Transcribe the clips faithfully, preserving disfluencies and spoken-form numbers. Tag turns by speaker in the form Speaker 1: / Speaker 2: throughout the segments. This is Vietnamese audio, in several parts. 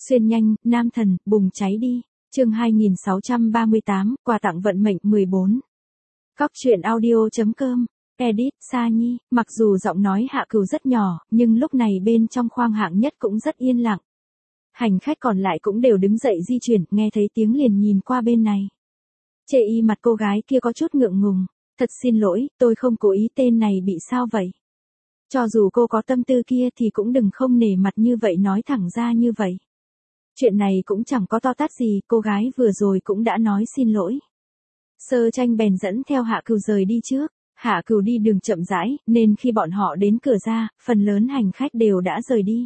Speaker 1: Xuyên nhanh, nam thần, bùng cháy đi. Chương hai nghìn sáu trăm ba mươi tám, quà tặng vận mệnh mười bốn. Cóc truyện audio.com. Edit, Sa Nhi. Mặc dù giọng nói Hạ Cửu rất nhỏ, nhưng lúc này bên trong khoang hạng nhất cũng rất yên lặng. Hành khách còn lại cũng đều đứng dậy di chuyển, nghe thấy tiếng liền nhìn qua bên này. Chê y mặt cô gái kia có chút ngượng ngùng. Thật xin lỗi, tôi không cố ý, tên này bị sao vậy? Cho dù cô có tâm tư kia thì cũng đừng không nể mặt như vậy, nói thẳng ra như vậy. Chuyện này cũng chẳng có to tát gì, cô gái vừa rồi cũng đã nói xin lỗi. Sơ Tranh bèn dẫn theo Hạ Cửu rời đi trước. Hạ Cửu đi đường chậm rãi, nên khi bọn họ đến cửa ra, phần lớn hành khách đều đã rời đi.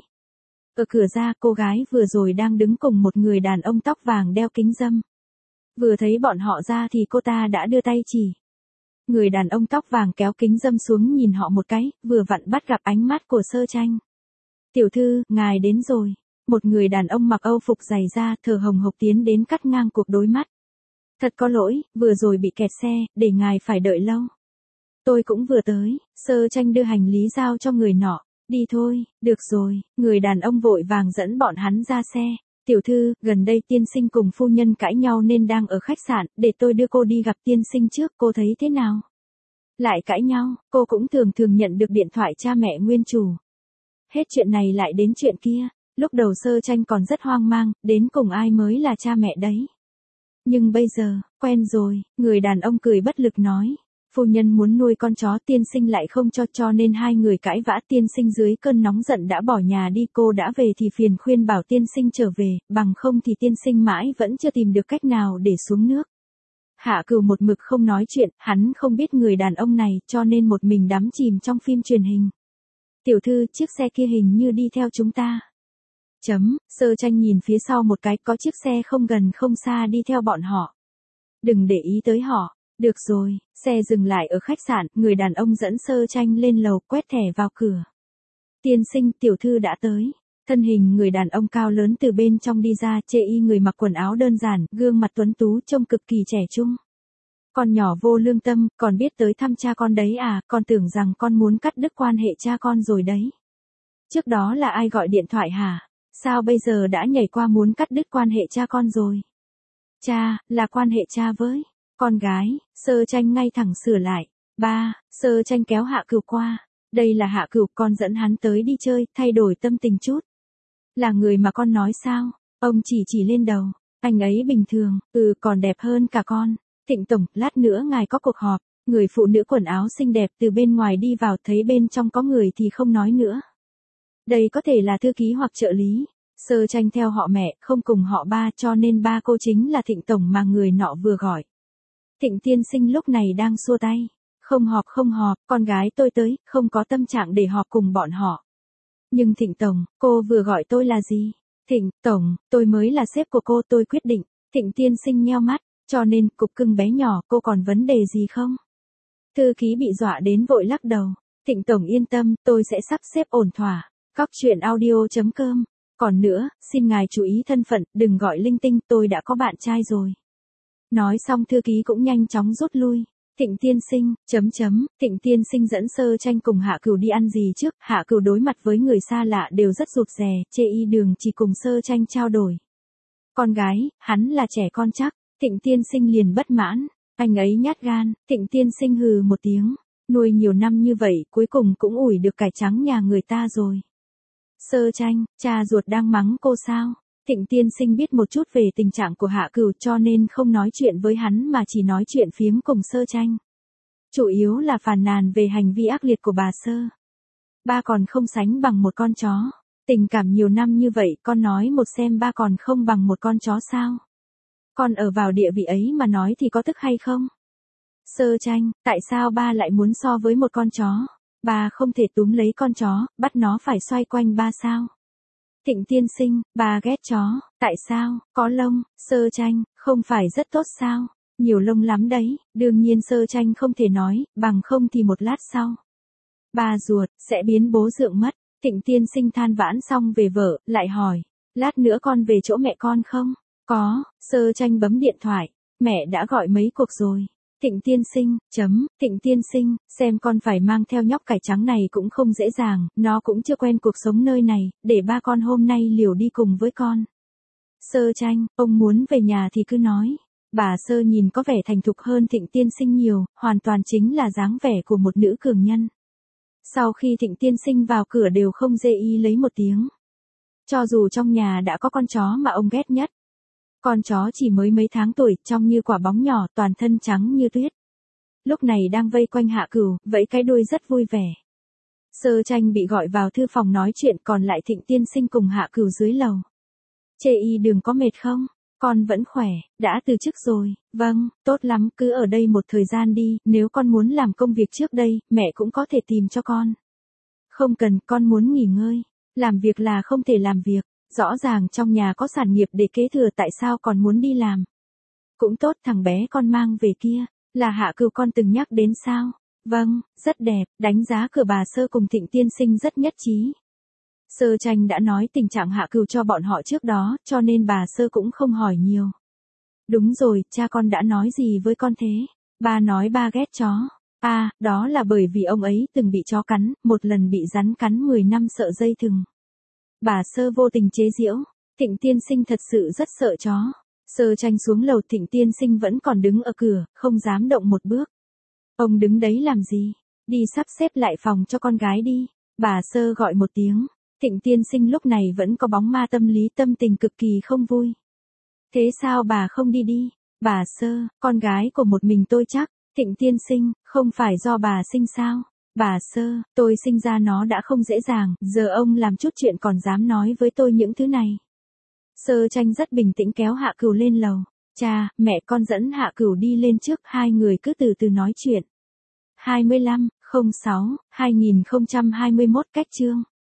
Speaker 1: Ở cửa ra, cô gái vừa rồi đang đứng cùng một người đàn ông tóc vàng đeo kính râm. Vừa thấy bọn họ ra thì cô ta đã đưa tay chỉ. Người đàn ông tóc vàng kéo kính râm xuống nhìn họ một cái, vừa vặn bắt gặp ánh mắt của Sơ Tranh. Tiểu thư, ngài đến rồi. Một người đàn ông mặc âu phục dày da, thở hồng hộc tiến đến cắt ngang cuộc đối mắt. Thật có lỗi, vừa rồi bị kẹt xe, để ngài phải đợi lâu. Tôi cũng vừa tới. Sơ Tranh đưa hành lý giao cho người nọ. Đi thôi, được rồi. Người đàn ông vội vàng dẫn bọn hắn ra xe. Tiểu thư, gần đây tiên sinh cùng phu nhân cãi nhau nên đang ở khách sạn, để tôi đưa cô đi gặp tiên sinh trước, cô thấy thế nào? Lại cãi nhau, cô cũng thường thường nhận được điện thoại cha mẹ nguyên chủ. Hết chuyện này lại đến chuyện kia. Lúc đầu Sơ Tranh còn rất hoang mang, đến cùng ai mới là cha mẹ đấy. Nhưng bây giờ, quen rồi, người đàn ông cười bất lực nói. Phu nhân muốn nuôi con chó, tiên sinh lại không cho, cho nên hai người cãi vã, tiên sinh dưới cơn nóng giận đã bỏ nhà đi, cô đã về thì phiền khuyên bảo tiên sinh trở về, bằng không thì tiên sinh mãi vẫn chưa tìm được cách nào để xuống nước. Hạ Cửu một mực không nói chuyện, hắn không biết người đàn ông này, cho nên một mình đắm chìm trong phim truyền hình. Tiểu thư, chiếc xe kia hình như đi theo chúng ta. Chấm, Sơ Tranh nhìn phía sau một cái, có chiếc xe không gần không xa đi theo bọn họ. Đừng để ý tới họ. Được rồi, xe dừng lại ở khách sạn, người đàn ông dẫn Sơ Tranh lên lầu, quét thẻ vào cửa. Tiên sinh, tiểu thư đã tới. Thân hình người đàn ông cao lớn từ bên trong đi ra, chê y người mặc quần áo đơn giản, gương mặt tuấn tú trông cực kỳ trẻ trung. Con nhỏ vô lương tâm, còn biết tới thăm cha con đấy à, con tưởng rằng con muốn cắt đứt quan hệ cha con rồi đấy. Trước đó là ai gọi điện thoại hả? Sao bây giờ đã nhảy qua muốn cắt đứt quan hệ cha con rồi? Cha, là quan hệ cha với con gái. Sơ Tranh ngay thẳng sửa lại. Ba, Sơ Tranh kéo Hạ Cửu qua. Đây là Hạ Cửu, con dẫn hắn tới đi chơi, thay đổi tâm tình chút. Là người mà con nói sao? Ông chỉ chỉ lên đầu. Anh ấy bình thường, ừ, còn đẹp hơn cả con. Thịnh tổng, lát nữa ngài có cuộc họp. Người phụ nữ quần áo xinh đẹp từ bên ngoài đi vào, thấy bên trong có người thì không nói nữa. Đây có thể là thư ký hoặc trợ lý. Sơ Tranh theo họ mẹ, không cùng họ ba, cho nên ba cô chính là Thịnh tổng mà người nọ vừa gọi. Thịnh tiên sinh lúc này đang xua tay. Không họp không họp, con gái tôi tới, không có tâm trạng để họp cùng bọn họ. Nhưng Thịnh tổng, cô vừa gọi tôi là gì? Thịnh tổng, tôi mới là sếp của cô, tôi quyết định. Thịnh tiên sinh nheo mắt, cho nên cục cưng bé nhỏ, cô còn vấn đề gì không? Thư ký bị dọa đến vội lắc đầu. Thịnh tổng yên tâm, tôi sẽ sắp xếp ổn thỏa. Cóc truyện audio.com. Còn nữa, xin ngài chú ý thân phận, đừng gọi linh tinh, tôi đã có bạn trai rồi. Nói xong thư ký cũng nhanh chóng rút lui. Thịnh tiên sinh, chấm chấm, Thịnh tiên sinh dẫn Sơ Tranh cùng Hạ Cửu đi ăn gì trước, Hạ Cửu đối mặt với người xa lạ đều rất rụt rè, chê y đường chỉ cùng Sơ Tranh trao đổi. Con gái, hắn là trẻ con chắc, Thịnh tiên sinh liền bất mãn, anh ấy nhát gan, Thịnh tiên sinh hừ một tiếng, nuôi nhiều năm như vậy cuối cùng cũng ủi được cải trắng nhà người ta rồi. Sơ Tranh, cha ruột đang mắng cô sao? Thịnh tiên sinh biết một chút về tình trạng của Hạ Cửu cho nên không nói chuyện với hắn mà chỉ nói chuyện phiếm cùng Sơ Tranh. Chủ yếu là phàn nàn về hành vi ác liệt của bà Sơ. Ba còn không sánh bằng một con chó. Tình cảm nhiều năm như vậy, con nói một xem ba còn không bằng một con chó sao? Con ở vào địa vị ấy mà nói thì có tức hay không? Sơ Tranh, tại sao ba lại muốn so với một con chó? Ba không thể túm lấy con chó, bắt nó phải xoay quanh ba sao? Thịnh tiên sinh, ba ghét chó, tại sao? Có lông. Sơ Tranh, không phải rất tốt sao? Nhiều lông lắm đấy. Đương nhiên Sơ Tranh không thể nói, bằng không thì một lát sau. Ba ruột, sẽ biến bố dượng mất. Thịnh tiên sinh than vãn xong về vợ, lại hỏi. Lát nữa con về chỗ mẹ con không? Có. Sơ Tranh bấm điện thoại. Mẹ đã gọi mấy cuộc rồi. Thịnh tiên sinh, chấm, Thịnh tiên sinh, xem con phải mang theo nhóc cải trắng này cũng không dễ dàng, nó cũng chưa quen cuộc sống nơi này, để ba con hôm nay liều đi cùng với con. Sơ Tranh, ông muốn về nhà thì cứ nói. Bà Sơ nhìn có vẻ thành thục hơn Thịnh Tiên Sinh nhiều, hoàn toàn chính là dáng vẻ của một nữ cường nhân. Sau khi Thịnh Tiên Sinh vào cửa đều không dê y lấy một tiếng. Cho dù trong nhà đã có con chó mà ông ghét nhất. Con chó chỉ mới mấy tháng tuổi, trông như quả bóng nhỏ, toàn thân trắng như tuyết. Lúc này đang vây quanh Hạ Cửu, vẫy cái đuôi rất vui vẻ. Sơ Tranh bị gọi vào thư phòng nói chuyện, còn lại Thịnh Tiên Sinh cùng Hạ Cửu dưới lầu. Chê y đừng có mệt không? Con vẫn khỏe, đã từ chức rồi. Vâng, tốt lắm, cứ ở đây một thời gian đi, nếu con muốn làm công việc trước đây, mẹ cũng có thể tìm cho con. Không cần, con muốn nghỉ ngơi. Làm việc là không thể làm việc. Rõ ràng trong nhà có sản nghiệp để kế thừa, tại sao còn muốn đi làm? Cũng tốt, thằng bé con mang về kia, là Hạ Cửu con từng nhắc đến sao? Vâng, rất đẹp, đánh giá cửa bà Sơ cùng Thịnh Tiên Sinh rất nhất trí. Sơ Tranh đã nói tình trạng Hạ Cửu cho bọn họ trước đó, cho nên bà Sơ cũng không hỏi nhiều. Đúng rồi, cha con đã nói gì với con thế? Ba nói ba ghét chó. À, đó là bởi vì ông ấy từng bị chó cắn, một lần bị rắn cắn mười năm sợ dây thừng. Bà Sơ vô tình chế giễu. Thịnh Tiên Sinh thật sự rất sợ chó. Sơ Tranh xuống lầu, Thịnh Tiên Sinh vẫn còn đứng ở cửa, không dám động một bước. Ông đứng đấy làm gì? Đi sắp xếp lại phòng cho con gái đi. Bà Sơ gọi một tiếng. Thịnh Tiên Sinh lúc này vẫn có bóng ma tâm lý, tâm tình cực kỳ không vui. Thế sao bà không đi đi? Bà Sơ, con gái của một mình tôi chắc. Thịnh Tiên Sinh, không phải do bà sinh sao? Bà Sơ, tôi sinh ra nó đã không dễ dàng, giờ ông làm chút chuyện còn dám nói với tôi những thứ này. Sơ Tranh rất bình tĩnh kéo Hạ Cửu lên lầu. Cha, mẹ con dẫn Hạ Cửu đi lên trước, hai người cứ từ từ nói chuyện. hai mươi lăm, không sáu, hai nghìn không trăm hai mươi mốt cách chương.